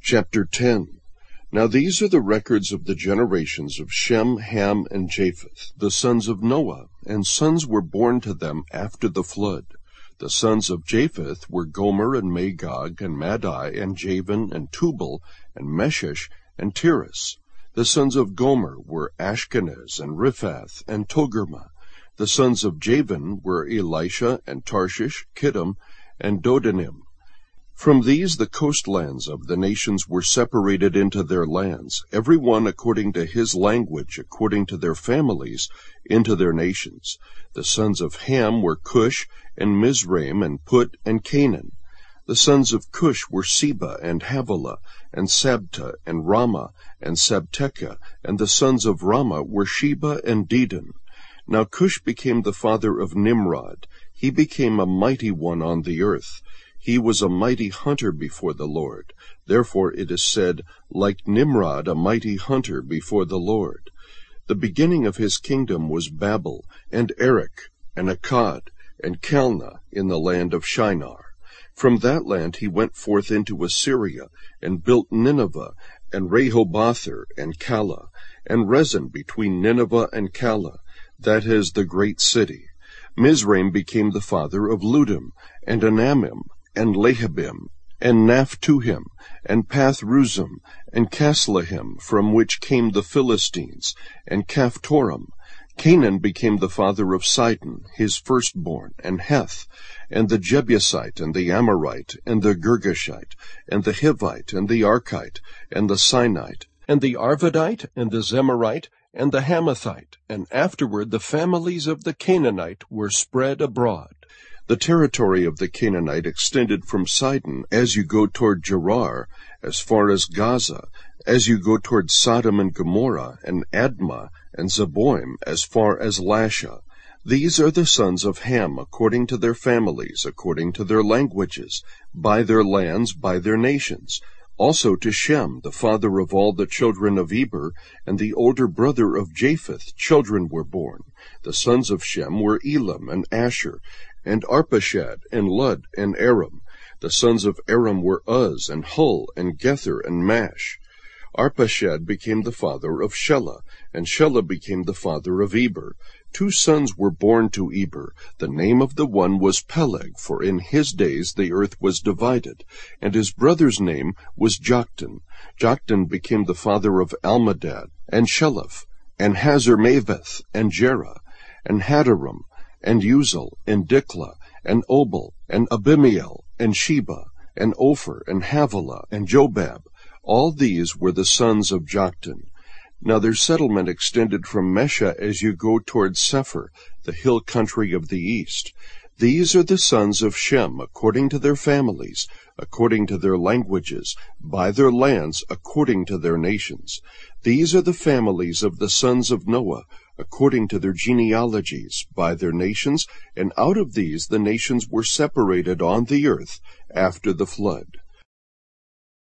Chapter 10. Now these are the records of the generations of Shem, Ham, and Japheth, the sons of Noah, and sons were born to them after the flood. The sons of Japheth were Gomer, and Magog, and Madai, and Javan, and Tubal, and Meshesh, and Tiras. The sons of Gomer were Ashkenaz, and Riphath, and Togarmah. The sons of Javan were Elisha, and Tarshish, Kittim, and Dodanim. From these the coastlands of the nations were separated into their lands, every one according to his language, according to their families, into their nations. The sons of Ham were Cush, and Mizraim, and Put, and Canaan. The sons of Cush were Seba, and Havilah, and Sabta, and Ramah, and Sabteca, and the sons of Ramah were Sheba and Dedan. Now Cush became the father of Nimrod. He became a mighty one on the earth. He was a mighty hunter before the Lord. Therefore it is said, like Nimrod, a mighty hunter before the Lord. The beginning of his kingdom was Babel, and Erech, and Akkad, and Calneh in the land of Shinar. From that land he went forth into Assyria, and built Nineveh, and Rehobothar, and Calah, and Rezin between Nineveh and Calah, that is the great city. Mizraim became the father of Ludim, and Anamim, and Lehabim, and Naphtuhim, and Pathruzim, and Casluhim, from which came the Philistines, and Caphtorim. Canaan became the father of Sidon, his firstborn, and Heth, and the Jebusite, and the Amorite, and the Girgashite, and the Hivite, and the Archite, and the Sinite, and the Arvadite, and the Zemarite, and the Hamathite, and afterward the families of the Canaanite were spread abroad. The territory of the Canaanite extended from Sidon as you go toward Gerar, as far as Gaza, as you go toward Sodom and Gomorrah, and Admah, and Zeboim, as far as Lasha. These are the sons of Ham, according to their families, according to their languages, by their lands, by their nations. Also to Shem, the father of all the children of Eber, and the older brother of Japheth, children were born. The sons of Shem were Elam, and Asher, and Arpachshad, and Lud, and Aram. The sons of Aram were Uz, and Hul, and Gether, and Mash. Arpachshad became the father of Shelah, and Shelah became the father of Eber. 2 sons were born to Eber. The name of the one was Peleg, for in his days the earth was divided, and his brother's name was Joktan. Joktan became the father of Almadad, and Sheleph, and Hazarmaveth, and Jerah, and Hadaram, and Uzal, and Diklah, and Obal, and Abimiel, and Sheba, and Ophir, and Havilah, and Jobab. All these were the sons of Joktan. Now their settlement extended from Mesha as you go toward Sephir, the hill country of the east. These are the sons of Shem, according to their families, according to their languages, by their lands, according to their nations. These are the families of the sons of Noah, according to their genealogies, by their nations, and out of these the nations were separated on the earth after the flood.